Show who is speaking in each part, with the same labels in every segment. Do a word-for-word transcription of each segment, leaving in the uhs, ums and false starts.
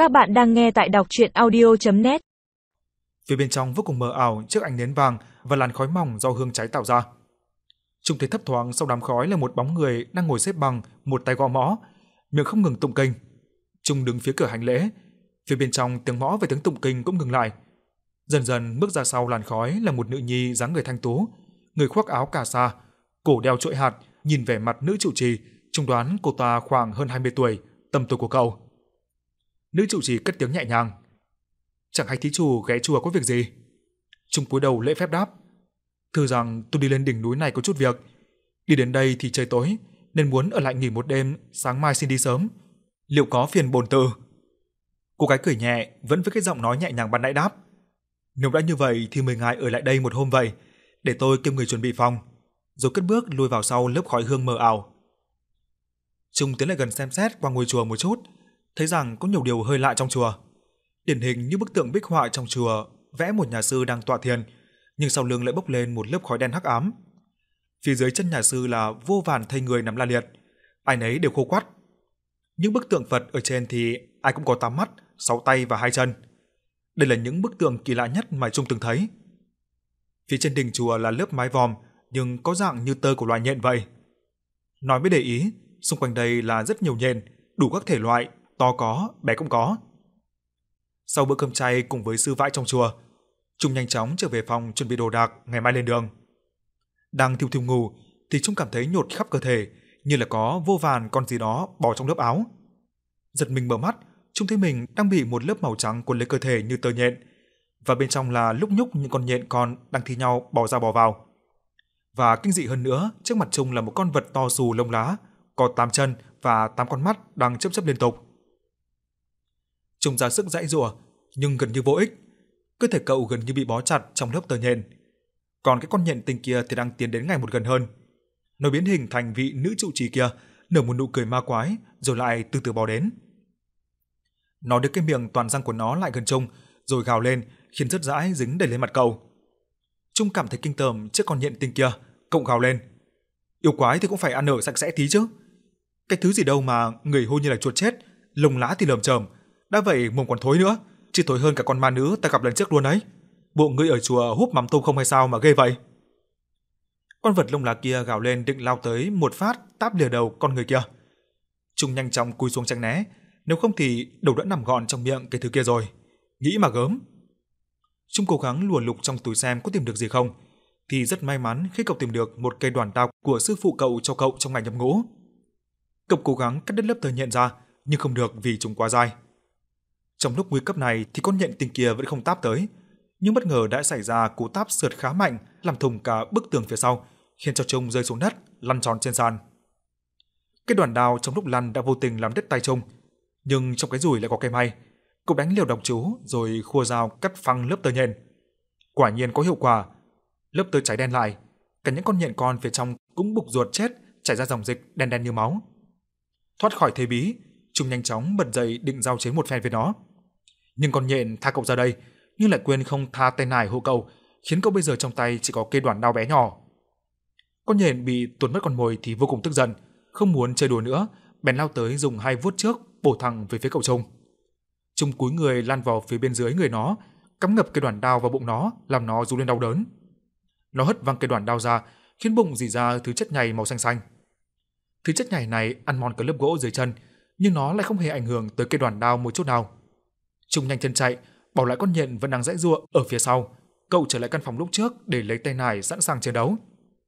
Speaker 1: Các bạn đang nghe tại đọc truyện audio chấm net.
Speaker 2: Phía bên trong vô cùng mờ ảo trước ánh nến vàng và làn khói mỏng do hương cháy tạo ra. Trung thấy thấp thoáng sau đám khói là một bóng người đang ngồi xếp bằng, một tay gõ mõ, miệng không ngừng tụng kinh. Trung đứng phía cửa hành lễ, phía bên trong tiếng mõ và tiếng tụng kinh cũng ngừng lại. Dần dần bước ra sau làn khói là một nữ nhi dáng người thanh tú, người khoác áo cà sa, cổ đeo chuỗi hạt, nhìn vẻ mặt nữ trụ trì, Trung đoán cô ta khoảng hơn hai mươi tuổi, tầm tuổi của cậu. Nữ trụ trì cất tiếng nhẹ nhàng. Chẳng hay thí chủ ghé chùa có việc gì? Trung cúi đầu lễ phép đáp. Thưa rằng tôi đi lên đỉnh núi này có chút việc. Đi đến đây thì trời tối, nên muốn ở lại nghỉ một đêm, sáng mai xin đi sớm. Liệu có phiền bổn tử? Cô gái cười nhẹ, vẫn với cái giọng nói nhẹ nhàng ban nãy đáp. Nếu đã như vậy thì mời ngài ở lại đây một hôm vậy, để tôi kêu người chuẩn bị phòng. Rồi cất bước lùi vào sau lớp khói hương mờ ảo. Trung tiến lại gần xem xét qua ngôi chùa một chút, thấy rằng có nhiều điều hơi lạ trong chùa. Điển hình như bức tượng bích họa trong chùa vẽ một nhà sư đang tọa thiền, nhưng sau lưng lại bốc lên một lớp khói đen hắc ám. Phía dưới chân nhà sư là vô vàn thây người nằm la liệt, ai nấy đều khô quắt. Những bức tượng Phật ở trên thì ai cũng có tám mắt, sáu tay và hai chân. Đây là những bức tượng kỳ lạ nhất mà Trung từng thấy. Phía trên đỉnh chùa là lớp mái vòm, nhưng có dạng như tơ của loài nhện vậy. Nói mới để ý, xung quanh đây là rất nhiều nhện, đủ các thể loại, to có, bé cũng có. Sau bữa cơm chay cùng với sư vãi trong chùa, Trung nhanh chóng trở về phòng chuẩn bị đồ đạc ngày mai lên đường. Đang thiêu thiêu ngủ thì Trung cảm thấy nhột khắp cơ thể, như là có vô vàn con gì đó bò trong lớp áo. Giật mình mở mắt, Trung thấy mình đang bị một lớp màu trắng cuốn lấy cơ thể như tơ nhện, và bên trong là lúc nhúc những con nhện con đang thi nhau bò ra bò vào. Và kinh dị hơn nữa, trước mặt Trung là một con vật to xù lông lá, có tám chân và tám con mắt đang chớp chớp liên tục. Trung ra sức giãy giụa, nhưng gần như vô ích. Cơ thể cậu gần như bị bó chặt trong lớp tơ nhện. Còn cái con nhện tinh kia thì đang tiến đến ngày một gần hơn. Nó biến hình thành vị nữ trụ trì kia, nở một nụ cười ma quái, rồi lại từ từ bò đến. Nó đưa cái miệng toàn răng của nó lại gần Trung, rồi gào lên, khiến rất dãi dính đầy lên mặt cậu. Trung cảm thấy kinh tởm trước con nhện tinh kia, cậu gào lên. Yêu quái thì cũng phải ăn ở sạch sẽ tí chứ. Cái thứ gì đâu mà người hôi như là chuột chết, lông lá thì lởm chởm, đã vậy mồm còn thối nữa, chỉ thối hơn cả con ma nữ ta gặp lần trước luôn ấy. Bộ ngươi ở chùa húp mắm tôm không hay sao mà ghê vậy? Con vật lông lá kia gào lên định lao tới một phát táp lìa đầu con người kia. Trung nhanh chóng cúi xuống tránh né, nếu không thì đầu đã nằm gọn trong miệng cái thứ kia rồi. Nghĩ mà gớm. Trung cố gắng lùa lục trong túi xem có tìm được gì không, thì rất may mắn khi cậu tìm được một cây đoản đao của sư phụ cậu cho cậu trong ngày nhập ngũ. Cậu cố gắng cắt đứt lớp tơ nhện ra, nhưng không được vì chúng quá dai. Trong lúc nguy cấp này thì con nhện tinh kia vẫn không táp tới, nhưng bất ngờ đã xảy ra cú táp sượt khá mạnh, làm thủng cả bức tường phía sau, khiến cho Trung rơi xuống đất, lăn tròn trên sàn. Cái đoản đao trong lúc lăn đã vô tình làm đứt tay Trung, nhưng trong cái rủi lại có cái may, cậu đánh liều độc chú rồi khua dao cắt phăng lớp tơ nhện. Quả nhiên có hiệu quả, lớp tơ cháy đen lại, cả những con nhện con phía trong cũng bục ruột chết, chảy ra dòng dịch đen đen như máu. Thoát khỏi thế bí, Trung nhanh chóng bật dậy định giao chiến một phen với nó. Nhưng con nhện tha cậu ra đây, nhưng lại quên không tha tên nải hộ cậu, khiến cậu bây giờ trong tay chỉ có cây đoản đao bé nhỏ. Con nhện bị tuột mất con mồi thì vô cùng tức giận, không muốn chơi đùa nữa, bèn lao tới dùng hai vuốt trước bổ thẳng về phía cậu Trung. Trung cúi người lan vào phía bên dưới người nó, cắm ngập cây đoản đao vào bụng nó, làm nó rú lên đau đớn. Nó hất văng cây đoản đao ra, khiến bụng rỉ ra thứ chất nhầy màu xanh xanh. Thứ chất nhầy này ăn mòn cả lớp gỗ dưới chân, nhưng nó lại không hề ảnh hưởng tới cây đoản đao một chút nào. Trung nhanh chân chạy, bỏ lại con nhện vẫn đang giãy giụa ở phía sau. Cậu trở lại căn phòng lúc trước để lấy tay nải sẵn sàng chiến đấu.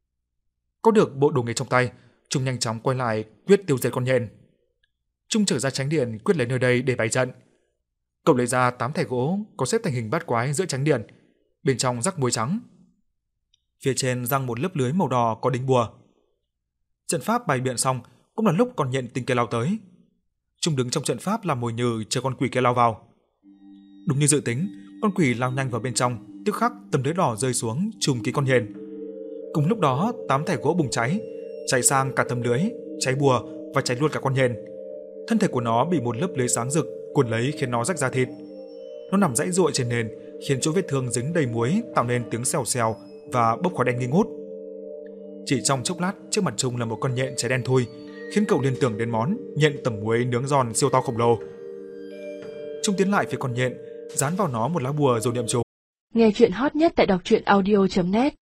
Speaker 2: Có được bộ đồ nghề trong tay, Trung nhanh chóng quay lại quyết tiêu diệt con nhện. Trung trở ra tránh điện quyết lấy nơi đây để bày trận. Cậu lấy ra tám thẻ gỗ có xếp thành hình bát quái giữa tránh điện, bên trong rắc muối trắng. Phía trên răng một lớp lưới màu đỏ có đính bùa. Trận pháp bày biện xong, cũng là lúc con nhện tinh kia lao tới. Trung đứng trong trận pháp làm mồi nhử chờ con quỷ kia lao vào. Đúng như dự tính, con quỷ lao nhanh vào bên trong, tức khắc tấm lưới đỏ rơi xuống trùm kín con nhện. Cùng lúc đó, tám thẻ gỗ bùng cháy, cháy sang cả tấm lưới, cháy bùa và cháy luôn cả con nhện. Thân thể của nó bị một lớp lưới sáng rực cuốn lấy khiến nó rách da thịt. Nó nằm giãy giụa trên nền, khiến chỗ vết thương dính đầy muối tạo nên tiếng xèo xèo và bốc khói đen nghi ngút. Chỉ trong chốc lát, trước mặt Trung là một con nhện cháy đen thui, khiến cậu liên tưởng đến món nhện tẩm muối nướng giòn siêu to khổng lồ. Trung tiến lại phía con nhện, dán vào nó một lá bùa rồi niệm chú.
Speaker 3: Nghe chuyện hot nhất tại đọc truyện audio chấm net